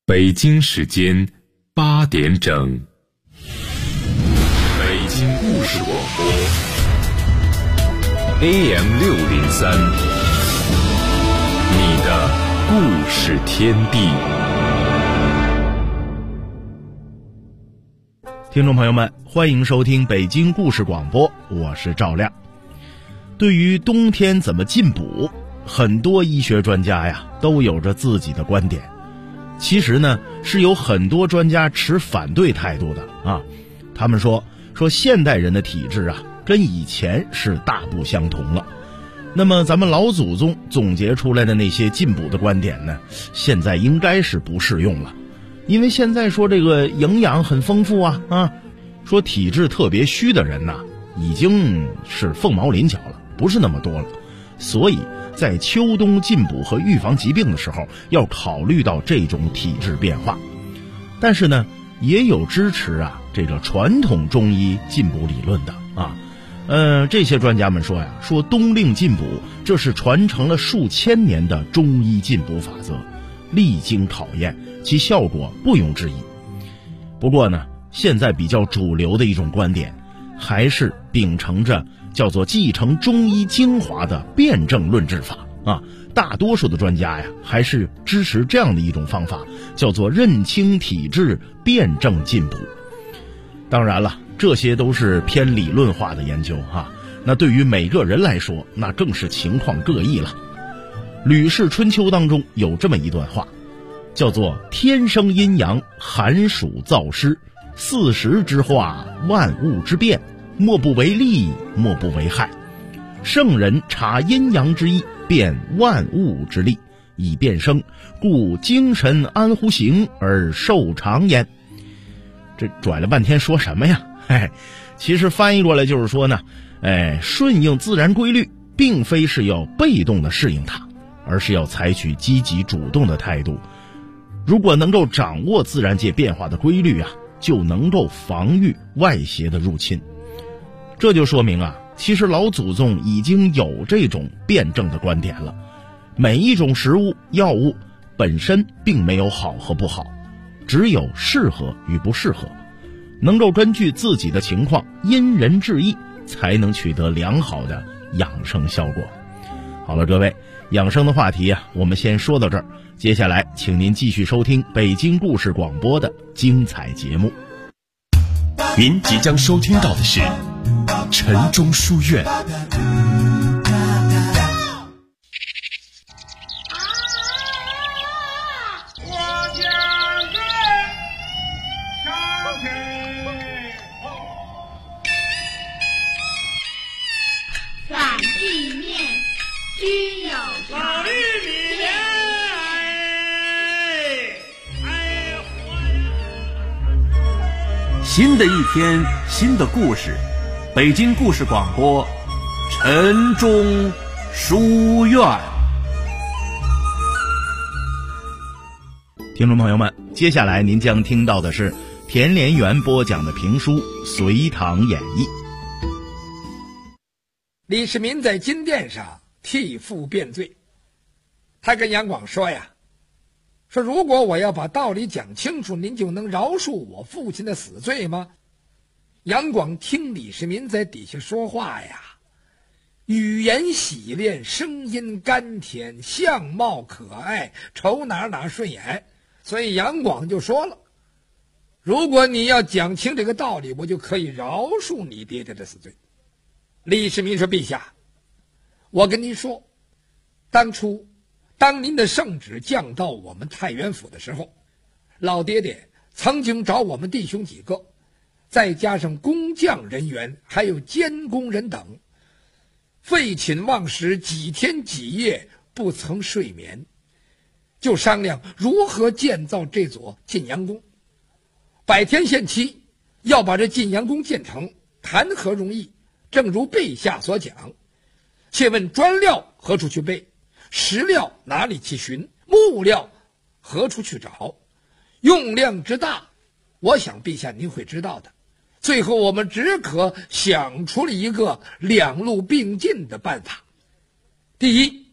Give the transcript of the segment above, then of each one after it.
北京时间8点整，北京故事广播 AM603，你的故事天地。 听众朋友们，欢迎收听北京故事广播，我是赵亮。对于冬天怎么进补，很多医学专家呀都有着自己的观点。其实呢，是有很多专家持反对态度的啊。他们说现代人的体质啊，跟以前是大不相同了。那么咱们老祖宗总结出来的那些进补的观点呢，现在应该是不适用了。因为现在说这个营养很丰富啊，说体质特别虚的人呐，已经是凤毛麟角了，不是那么多了。所以在秋冬进补和预防疾病的时候，要考虑到这种体质变化。但是呢，也有支持这个传统中医进补理论的这些专家们说冬令进补，这是传承了数千年的中医进补法则，历经考验，其效果不容置疑。不过呢，现在比较主流的一种观点，还是秉承着叫做继承中医精华的辩证论治法大多数的专家还是支持这样的一种方法，叫做认清体质，辩证进补。当然了，这些都是偏理论化的研究那对于每个人来说，那更是情况各异了。吕氏春秋当中有这么一段话，叫做天生阴阳，寒暑燥湿，40之化，万物之变，莫不为利，莫不为害。圣人察阴阳之意，辨万物之利，以变生，故精神安乎形而寿长焉。这拽了半天说什么呀？其实翻译过来就是说呢，顺应自然规律，并非是要被动的适应它，而是要采取积极主动的态度。如果能够掌握自然界变化的规律就能够防御外邪的入侵。这就说明其实老祖宗已经有这种辩证的观点了。每一种食物、药物本身并没有好和不好，只有适合与不适合，能够根据自己的情况因人制宜，才能取得良好的养生效果。好了，各位，养生的话题我们先说到这儿，接下来请您继续收听北京故事广播的精彩节目。 您即将收听到的是晨钟书院。 新的一天，新的故事，北京故事广播晨钟书院。 听众朋友们，接下来您将听到的是田连元播讲的评书《隋唐演义》。 李世民在金殿上替父辩罪，他跟杨广说说如果我要把道理讲清楚，您就能饶恕我父亲的死罪吗？杨广听李世民在底下说话语言洗练，声音甘甜，相貌可爱，瞅哪顺眼。所以杨广就说了，如果你要讲清这个道理，我就可以饶恕你爹爹的死罪。李世民说，陛下，我跟您说，当您的圣旨降到我们太原府的时候，老爹爹曾经找我们弟兄几个，再加上工匠人员还有监工人等，废寝忘食，几天几夜不曾睡眠，就商量如何建造这座晋阳宫。百天限期要把这晋阳宫建成，谈何容易？正如陛下所讲，且问砖料何处去备？石料哪里去寻？木料何处去找？用量之大，我想陛下您会知道的。最后我们只可想出了一个两路并进的办法。第一，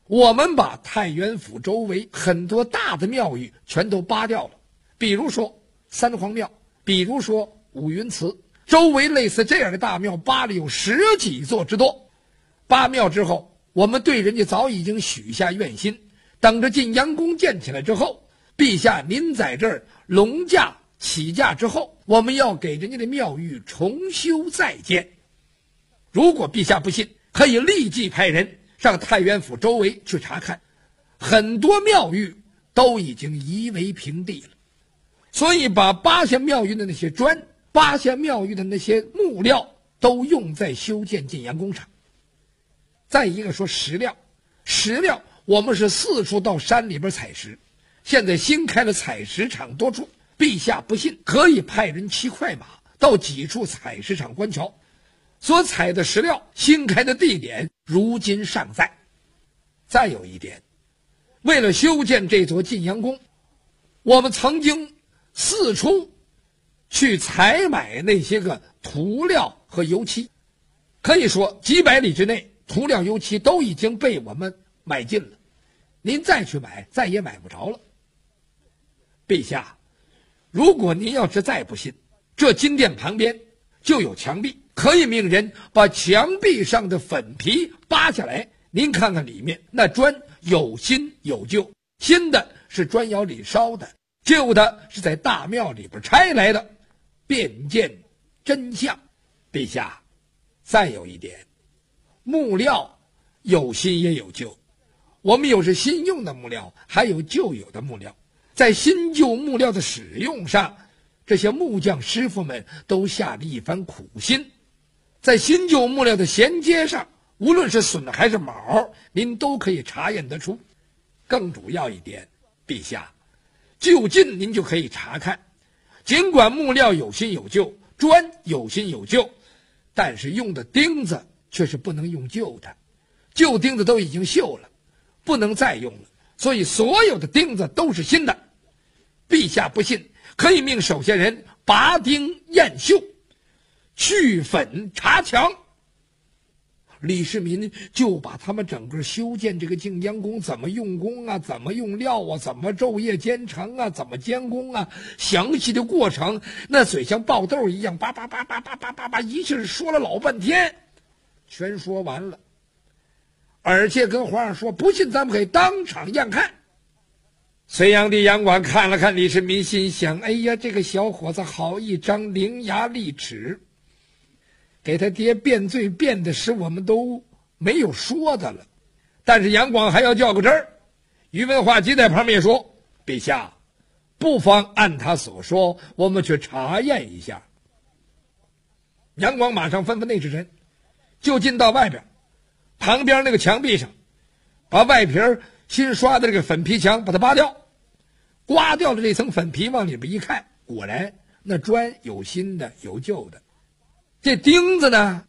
我们把太原府周围很多大的庙宇全都扒掉了，比如说三皇庙，比如说五云祠，周围类似这样的大庙扒了有10几座之多。扒庙之后，我们对人家早已经许下愿心，等着晋阳宫建起来之后，陛下您在这儿隆驾起驾之后，我们要给人家的庙宇重修再建。如果陛下不信，可以立即派人上太原府周围去查看，很多庙宇都已经夷为平地了。所以把扒下庙宇的那些砖，扒下庙宇的那些木料都用在修建晋阳宫上。再一个说石料，石料我们是四处到山里边采石，现在新开了采石场多处，陛下不信，可以派人骑快马到几处采石场观瞧，所采的石料新开的地点如今尚在。再有一点，为了修建这座晋阳宫，我们曾经四处去采买那些个涂料和油漆，可以说几百里之内涂料油漆都已经被我们买尽了，您再去买再也买不着了。陛下，如果您要是再不信，这金殿旁边就有墙壁，可以命人把墙壁上的粉皮扒下来，您看看里面那砖有新有旧，新的是砖窑里烧的，旧的是在大庙里边拆来的，便见真相。陛下，再有一点，木料有新也有旧，我们有是新用的木料，还有旧有的木料。在新旧木料的使用上，这些木匠师傅们都下了一番苦心。在新旧木料的衔接上，无论是榫还是卯，您都可以查验得出。更主要一点，陛下，就近您就可以查看，尽管木料有新有旧，砖有新有旧，但是用的钉子却是不能用旧的，旧钉子都已经锈了，不能再用了，所以所有的钉子都是新的。陛下不信，可以命手下人拔钉验锈，去粉查墙。李世民就把他们整个修建这个晋阳宫怎么用功啊，怎么用料啊，怎么昼夜兼程啊，怎么监工啊，详细的过程，那嘴像爆豆一样，叭叭叭叭叭叭叭叭，一气说了老半天，全说完了。而且跟皇上说，不信咱们可以当场验看。隋炀帝杨广看了看李世民，心想，哎呀，这个小伙子好一张伶牙俐齿，给他爹辩罪辩的使我们都没有说的了。但是杨广还要较个真儿，宇文化及在旁边说，陛下不妨按他所说，我们去查验一下。杨广马上吩咐内侍臣，就近到外边旁边那个墙壁上，把外皮新刷的这个粉皮墙把它扒掉，刮掉了这层粉皮，往里边一看，果然那砖有新的有旧的。这钉子呢，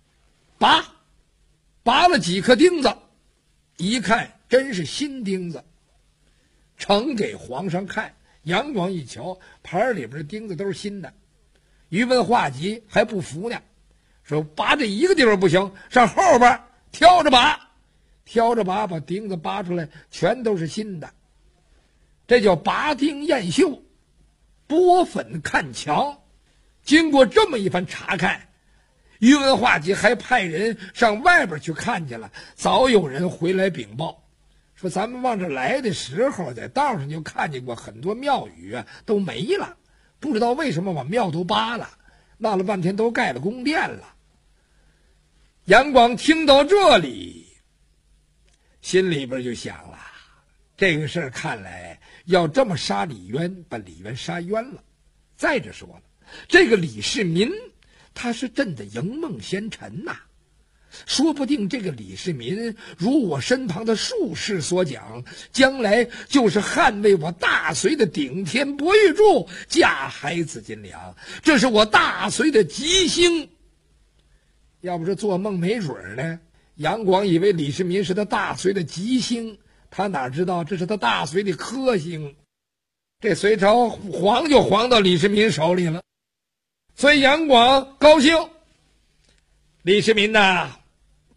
拔了几颗钉子，一看真是新钉子，呈给皇上看。杨广一瞧，盘里边的钉子都是新的。宇文化及还不服呢，说拔这一个地方不行，上后边挑着拔，把钉子拔出来，全都是新的。这叫拔钉验锈，拨粉看墙。经过这么一番查看，宇文化及还派人上外边去看去了。早有人回来禀报，说咱们往这来的时候，在道上就看见过很多庙宇啊都没了，不知道为什么把庙都扒了，闹了半天都盖了宫殿了。杨广听到这里，心里边就想了，这个事儿看来要这么杀李渊，把李渊杀冤了。再者说了，这个李世民他是朕的迎梦贤臣呐，说不定这个李世民如我身旁的术士所讲，将来就是捍卫我大隋的顶天博玉柱，架海紫金梁，这是我大隋的吉星。要不是做梦没准呢，杨广以为李世民是他大隋的吉星，他哪知道这是他大隋的克星。这隋朝黄就黄到李世民手里了，所以杨广高兴。李世民呐，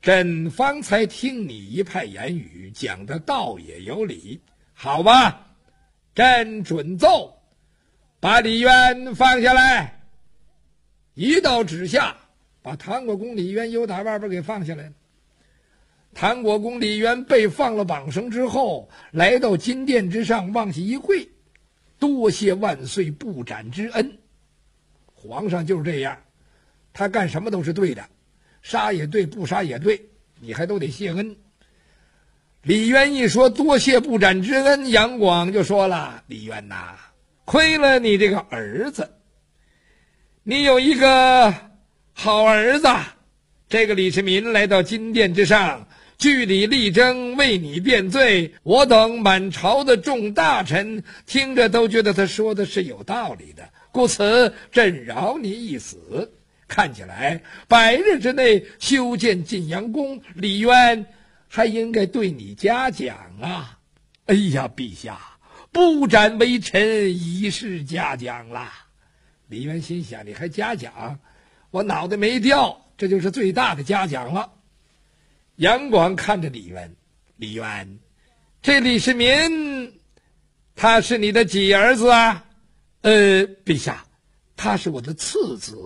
朕方才听你一派言语，讲的倒也有理。好吧，朕准奏，把李渊放下来。一道旨下，把唐国公李渊由打外边给放下来了。唐国公李渊被放了绑绳之后，来到金殿之上，往下一跪，多谢万岁不斩之恩。皇上就是这样，他干什么都是对的，杀也对，不杀也对，你还都得谢恩。李渊一说多谢不斩之恩，杨广就说了：李渊呐，亏了你这个儿子，你有一个好儿子。这个李世民来到金殿之上，据理力争，为你辩罪，我等满朝的众大臣听着都觉得他说的是有道理的，故此朕饶你一死。看起来100日之内修建晋阳宫，李渊还应该对你嘉奖啊！哎呀，陛下，不斩为臣已是嘉奖啦。李渊心想，你还嘉奖？我脑袋没掉，这就是最大的嘉奖了。杨广看着李渊，李渊，这李世民他是你的几儿子啊？陛下，他是我的次子。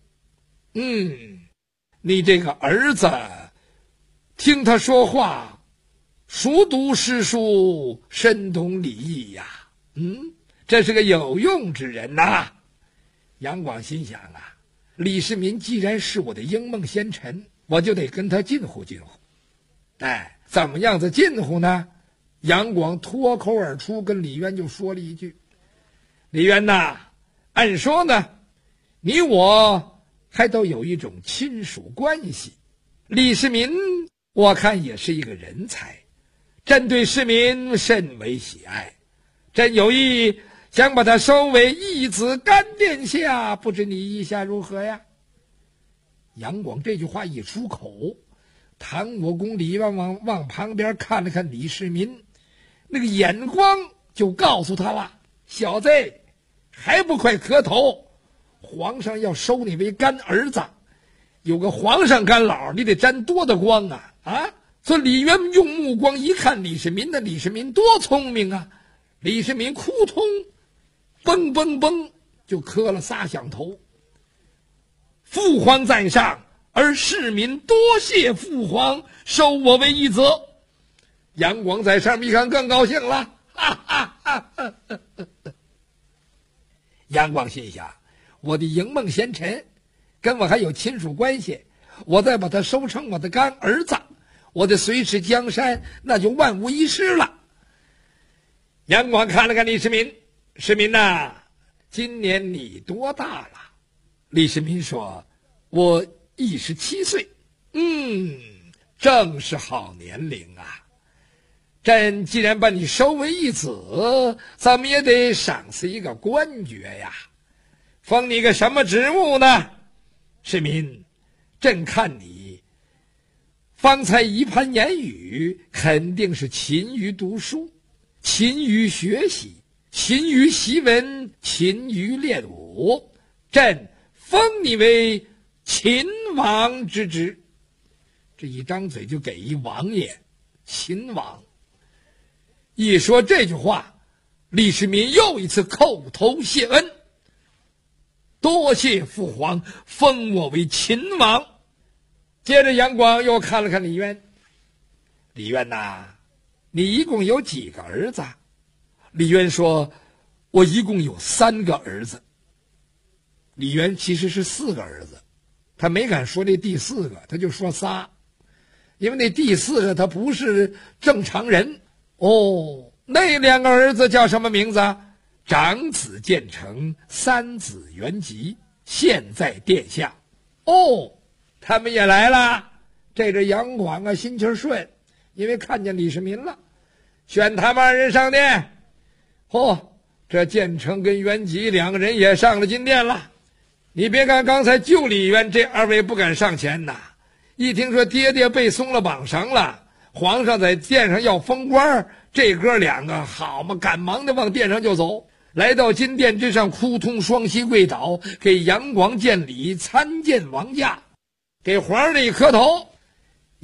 你这个儿子，听他说话，熟读诗书，深懂礼义呀。这是个有用之人呐。杨广心想啊，李世民既然是我的英梦先臣，我就得跟他近乎近乎。怎么样子近乎呢？杨广脱口而出跟李渊就说了一句：李渊呐，按说呢，你我还都有一种亲属关系，李世民我看也是一个人才，朕对世民甚为喜爱，朕有意想把他收为义子干殿下，不知你意下如何呀？杨广这句话一出口，唐国公李渊往旁边看了看李世民，那个眼光就告诉他了：小子，还不快磕头！皇上要收你为干儿子，有个皇上干老，你得沾多大光啊！所以李渊用目光一看李世民，那李世民多聪明啊！李世民扑通，嘣嘣嘣就磕了3响头。父皇在上，而世民多谢父皇收我为义子。杨广在上面一看更高兴了，哈哈哈哈哈！杨广心想，我的营梦贤臣跟我还有亲属关系，我再把他收成我的干儿子，我的随持江山那就万无一失了。杨广看了看李世民，世民呐，今年你多大了？李世民说：我17岁。正是好年龄啊。朕既然把你收为义子，咱们也得赏赐一个官爵呀。封你个什么职务呢？世民，朕看你方才一番言语，肯定是勤于读书，勤于学习，勤于习文，勤于练武。朕封你为秦王之职。这一张嘴就给一王爷，秦王。一说这句话，李世民又一次叩头谢恩，多谢父皇封我为秦王。接着杨广又看了看李渊，李渊呐，你一共有几个儿子？李渊说：我一共有3个儿子。李渊其实是4个儿子，他没敢说这第4个，他就说仨，因为那第4个他不是正常人。那2个儿子叫什么名字？长子建成，三子元吉，现在殿下。他们也来了。这杨广啊，心情顺，因为看见李世民了，选他们2人上殿。这建成跟元吉2个人也上了金殿了。你别看刚才就李渊这2位不敢上前呐，一听说爹爹被松了绑绳了，皇上在殿上要封官，这哥2个好嘛，赶忙的往殿上就走，来到金殿之上，扑通双膝跪倒，给杨广见礼，参见王驾，给皇上一磕头。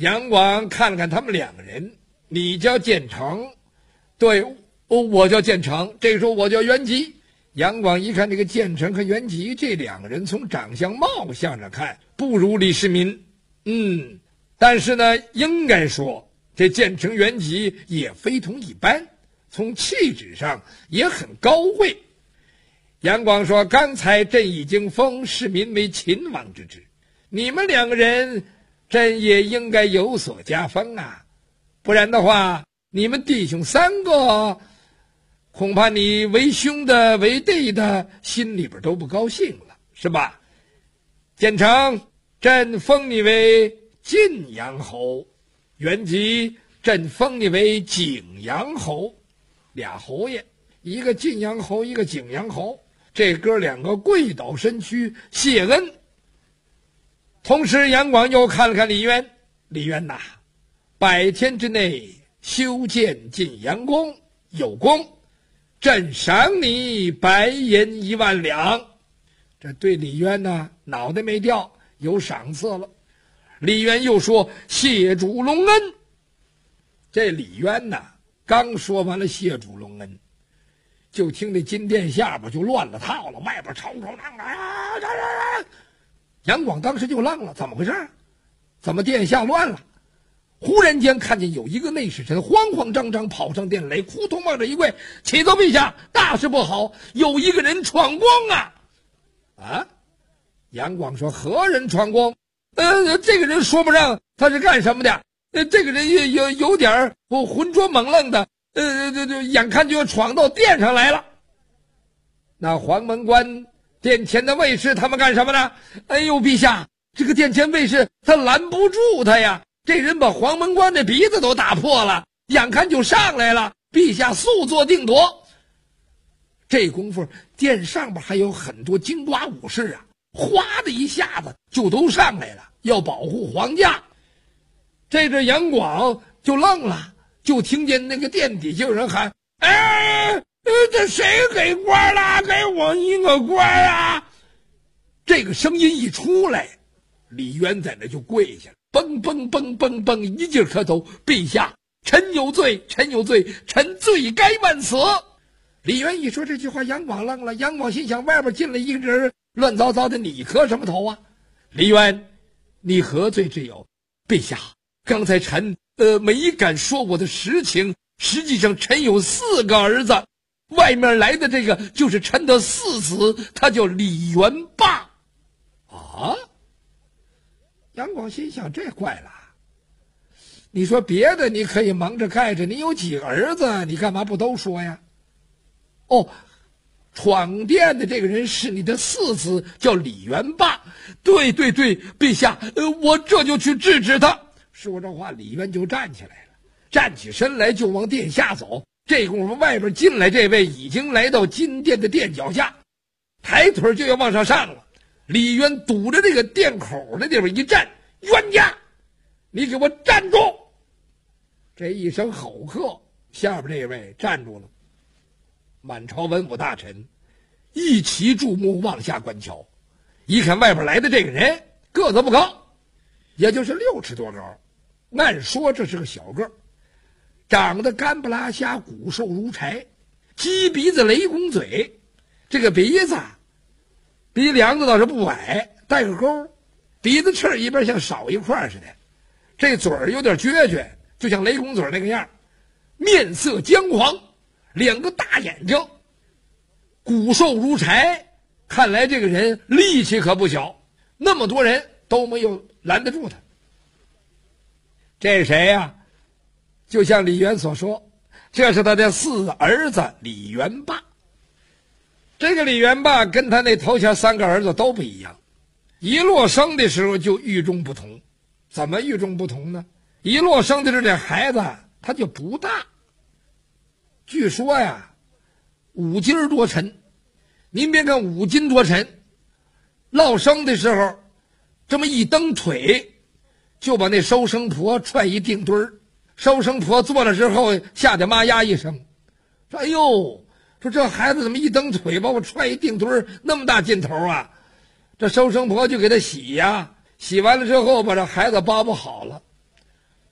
杨广看了看他们两个人，你叫建成，对，我叫建成，这个时候我叫元吉。杨广一看这个建成和元吉这两个人从长相貌相上看不如李世民，但是呢应该说这建成元吉也非同一般，从气质上也很高贵。杨广说，刚才朕已经封世民为秦王之职，你们两个人朕也应该有所加封啊，不然的话你们弟兄三个恐怕你为兄的为弟的心里边都不高兴了，是吧？建成，朕封你为晋阳侯，元吉，朕封你为景阳侯，俩侯爷，一个晋阳侯，一个景阳侯，这哥两个跪倒身躯谢恩。同时杨广又看了看李渊，李渊呐，100天之内修建晋阳宫有功，朕赏你白银1万两。这对李渊呢脑袋没掉，有赏赐了。李渊又说，谢主隆恩。这李渊呢刚说完了谢主隆恩，就听这金殿下边就乱了套了，外边吵吵嚷嚷啊！杨广当时就愣了，怎么回事？怎么殿下乱了？忽然间看见有一个内侍臣慌慌张张跑上殿来，扑通往这一跪，启奏陛下，大事不好，有一个人闯宫啊！啊！杨广说，何人闯宫？这个人说不上他是干什么的，这个人有点浑浊猛愣的，眼看就要闯到殿上来了。那黄门官殿前的卫士他们干什么呢？哎呦，陛下，这个殿前卫士他拦不住他呀，这人把黄门官的鼻子都打破了，眼看就上来了，陛下速做定夺。这功夫殿上边还有很多京瓜武士啊，哗的一下子就都上来了，要保护皇家。这杨广就愣了，就听见那个殿底就有人喊，这谁给官了？给我一个官啊！这个声音一出来，李渊在那就跪下了，蹦蹦蹦蹦蹦一劲磕头，陛下，臣有罪，臣有罪，臣罪该万死。李渊一说这句话，杨广愣了。杨广心想，外边进来一个人乱糟糟的，你磕什么头啊？李渊，你何罪之有？陛下，刚才臣没敢说我的实情，实际上臣有4个儿子，外面来的这个就是臣的4子，他叫李元霸。啊！杨广心想，这怪了，你说别的你可以蒙着盖着，你有几个儿子，你干嘛不都说呀？哦，闯殿的这个人是你的4子，叫李元霸。对对对，陛下，我这就去制止他。说这话，李渊就站起来了，站起身来就往殿下走。这功夫外边进来这位已经来到金殿的殿脚下，抬腿就要往上上了。李渊堵着这个殿口的地方一站，冤家，你给我站住！这一声吼喝，下边这位站住了。满朝文武大臣一齐注目往下观瞧，一看外边来的这个人个子不高，也就是6尺多高，按说这是个小个，长得干不拉瞎，骨瘦如柴，鸡鼻子雷公嘴，这个鼻子鼻梁子倒是不矮，带个钩，鼻子翅一边像少一块似的，这嘴儿有点撅撅，就像雷公嘴那个样，面色姜黄，2个大眼睛，骨瘦如柴，看来这个人力气可不小，那么多人都没有拦得住他。这是谁呀？就像李渊所说，这是他的4儿子李元霸。这个李元霸跟他那头前3个儿子都不一样，一落生的时候就与众不同。怎么与众不同呢？一落生的时候这孩子他就不大，据说呀5斤多沉。您别看5斤多沉，落生的时候这么一蹬腿，就把那收生婆踹一定墩儿。收生婆坐了之后，吓得妈呀一声，说：“哎呦，说这孩子怎么一蹬腿把我踹一定墩儿，那么大劲头啊！”这收生婆就给他洗呀，洗完了之后把这孩子包好了，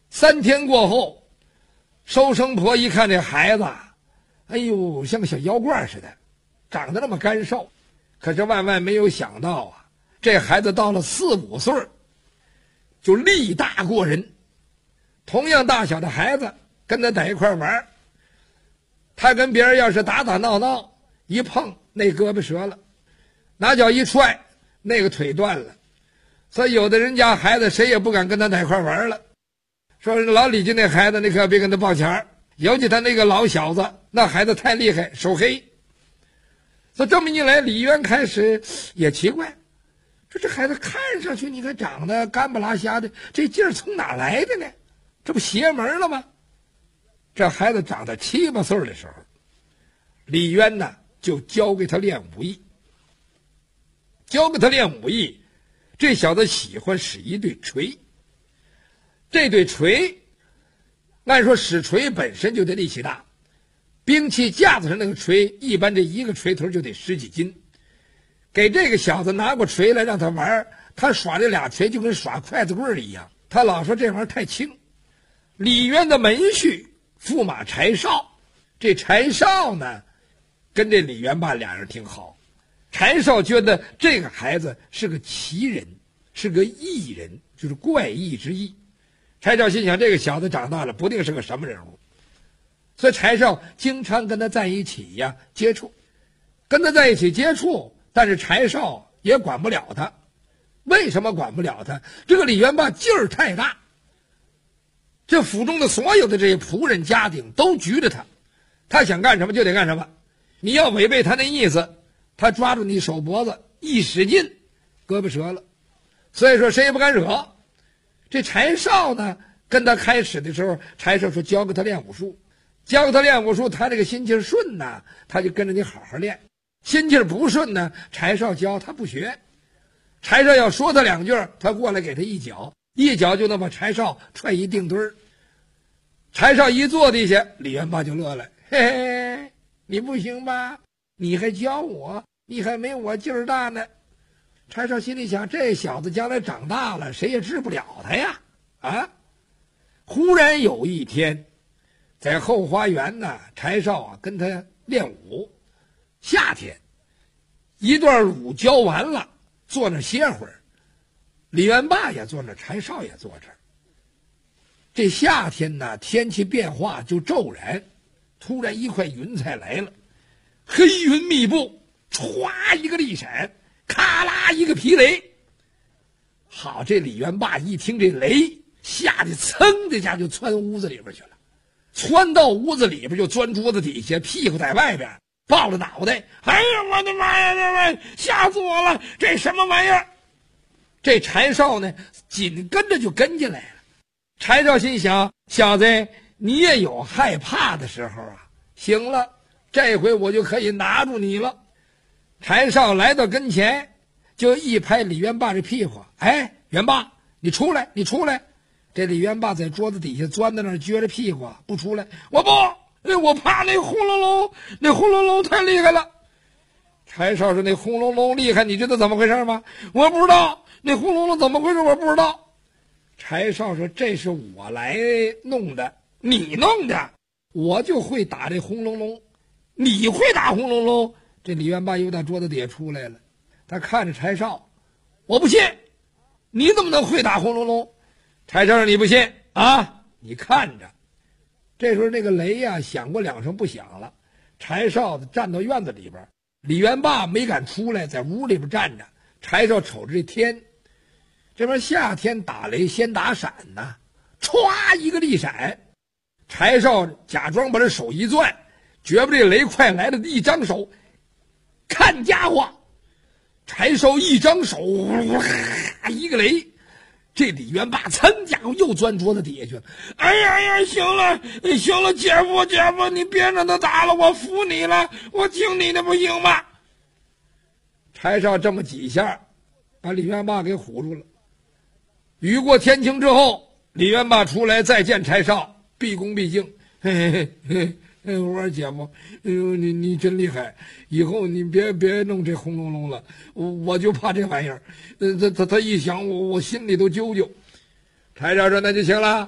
3天过后，收生婆一看这孩子，哎呦，像个小妖怪似的，长得那么干瘦。可是万万没有想到啊，这孩子到了4、5岁就力大过人。同样大小的孩子跟他在一块玩，他跟别人要是打打闹闹，一碰那胳膊折了，拿脚一踹那个腿断了。所以有的人家孩子谁也不敢跟他在一块玩了，说老李家那孩子你可别跟他抱钱，尤其他那个老小子，那孩子太厉害，手黑。所以这么一来，李渊开始也奇怪，说这孩子看上去你看长得干不拉瞎的，这劲儿从哪来的呢？这不邪门了吗？这孩子长到7、8岁的时候，李渊呢就教给他练武艺。教给他练武艺，这小子喜欢使一对锤。这对锤，按说使锤本身就得力气大，兵器架子上那个锤，一般这一个锤头就得10几斤。给这个小子拿过锤来让他玩，他耍这俩锤就跟耍筷子棍一样，他老说这玩意儿太轻。李渊的门婿驸马柴绍，这柴绍呢跟这李元霸俩人挺好。柴绍觉得这个孩子是个奇人，是个异人，就是怪异之异。柴绍心想，这个小子长大了不定是个什么人物，所以柴绍经常跟他在一起呀接触，跟他在一起接触，但是柴绍也管不了他。为什么管不了他？这个李元霸劲儿太大，这府中的所有的这些仆人家丁都局着他，他想干什么就得干什么。你要违背他那意思，他抓住你手脖子一使劲，胳膊折了。所以说谁也不敢惹。这柴绍呢跟他开始的时候，柴绍说教给他练武术，教给他练武术，他这个心气顺呢，他就跟着你好好练。心气不顺呢，柴绍教他不学。柴绍要说他2句，他过来给他一脚，一脚就能把柴绍踹一定堆儿。柴绍一坐地下，李元霸就乐了，嘿嘿，你不行吧？你还教我，你还没我劲儿大呢。柴绍心里想，这小子将来长大了，谁也治不了他呀！啊！忽然有一天，在后花园呢，柴绍啊跟他练武。夏天，一段武教完了，坐那歇会儿。李元霸也坐那，柴绍也坐这儿。这夏天呢，天气变化就骤然，突然一块云彩来了，黑云密布，歘一个利闪，咔啦一个皮雷。好，这李元霸一听这雷，吓得噌的家就窜屋子里边去了，窜到屋子里边就钻桌子底下，屁股在外边，抱着脑袋，哎呀，我的妈呀，这玩意吓死我了，这什么玩意儿？这柴绍呢，紧跟着就跟进来了。柴绍心想，小子，你也有害怕的时候啊，行了，这回我就可以拿住你了。柴绍来到跟前，就一拍李元霸这屁股，哎，元霸，你出来，你出来。这李元霸在桌子底下钻在那儿撅着屁股不出来，我不，我怕那轰隆隆，那轰隆隆太厉害了。柴绍说，那轰隆隆厉害，你知道怎么回事吗？我不知道，那轰隆隆怎么回事我不知道。柴绍说，这是我来弄的，你弄的，我就会打这轰隆隆，你会打轰隆隆。这李元霸又打桌子底下出来了，他看着柴绍，我不信，你怎么能会打轰隆隆？柴绍说，你不信啊，你看着。这时候那个雷呀响过2声不响了，柴绍站到院子里边，李元霸没敢出来，在屋里边站着。柴绍瞅着这天，这边夏天打雷先打闪呐，歘一个利闪。柴绍假装把这手一攥，觉不这雷快来了，一张手，看家伙！柴绍一张手，一个雷，这李元霸噌家伙又钻桌子底下去了。哎呀呀，行了行了，姐夫，你别让他打了，我服你了，我听你的不行吗？柴绍这么几下，把李元霸给唬住了。雨过天晴之后，李元霸出来再见柴绍，毕恭毕敬，我说姐夫，哎呦，你真厉害，以后你别弄这轰隆隆了，我就怕这玩意儿，他一想我心里都揪揪。柴绍说，那就行了，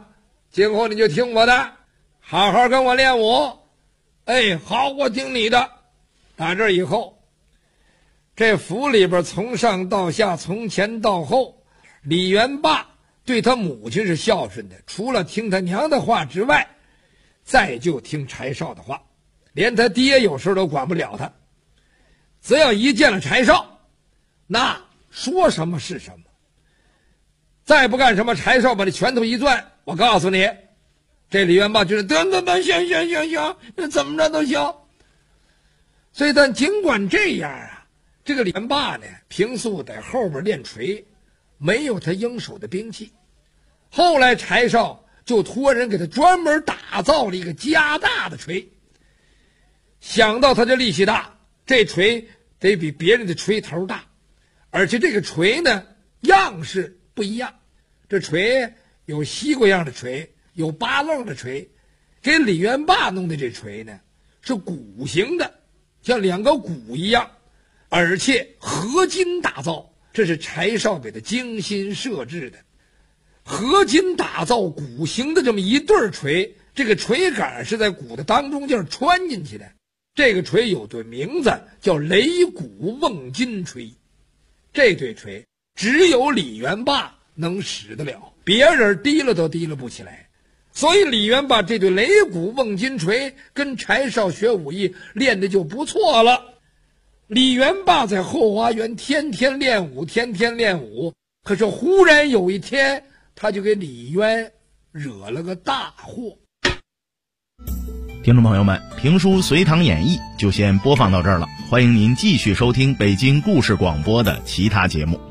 今后你就听我的，好好跟我练武。哎，好，我听你的。打这以后，这府里边从上到下，从前到后，李元霸对他母亲是孝顺的，除了听他娘的话之外，再就听柴少的话，连他爹有时候都管不了他。只要一见了柴少，那说什么是什么。再不干什么，柴少把这拳头一攥，我告诉你，这李元霸觉得得，行，怎么着都行。所以但尽管这样啊，这个李元霸呢，平素在后边练锤，没有他应手的兵器。后来柴少就托人给他专门打造了一个加大的锤。想到他这力气大，这锤得比别人的锤头大，而且这个锤呢样式不一样，这锤有西瓜样的锤，有八楞的锤，给李元霸弄的这锤呢是鼓形的，像两个鼓一样，而且合金打造，这是柴少给他精心设置的。合金打造鼓形的这么一对锤，这个锤杆是在鼓的当中间穿进去的。这个锤有对名字叫雷鼓瓮金锤，这对锤只有李元霸能使得了，别人提了都提了不起来。所以李元霸这对雷鼓瓮金锤跟柴少学武艺练的就不错了。李元霸在后花园天天练武，可是忽然有一天，他就给李渊惹了个大祸。 听众朋友们，评书《隋唐演义》就先播放到这儿了，欢迎您继续收听北京故事广播的其他节目。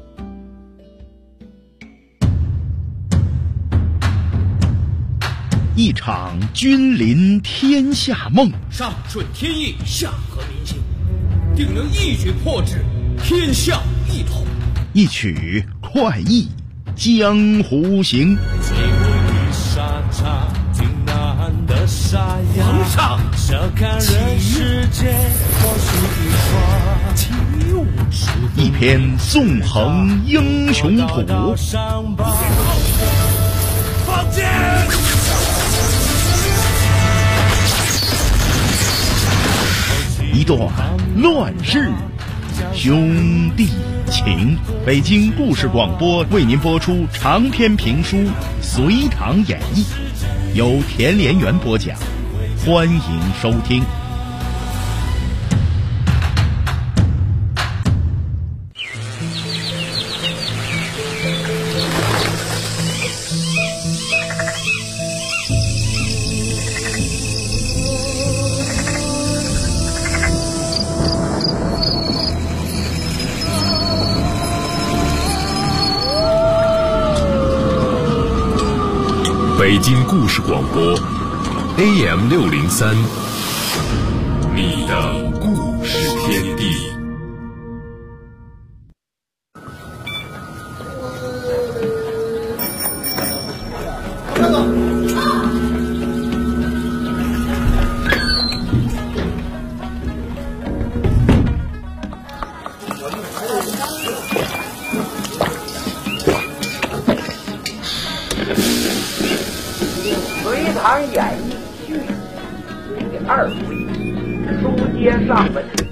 一场君临天下梦， 上顺天意，下合民心，定能一举破之，天下一统。 一曲快意江湖行。 皇上， 一篇纵横英雄谱， 放箭！ 一段乱世兄弟情。北京故事广播为您播出长篇评书《隋唐演义》，由田连元播讲，欢迎收听。 北京故事广播 AM603， 你的故事天地。 隋唐演义续第2回，书接上文。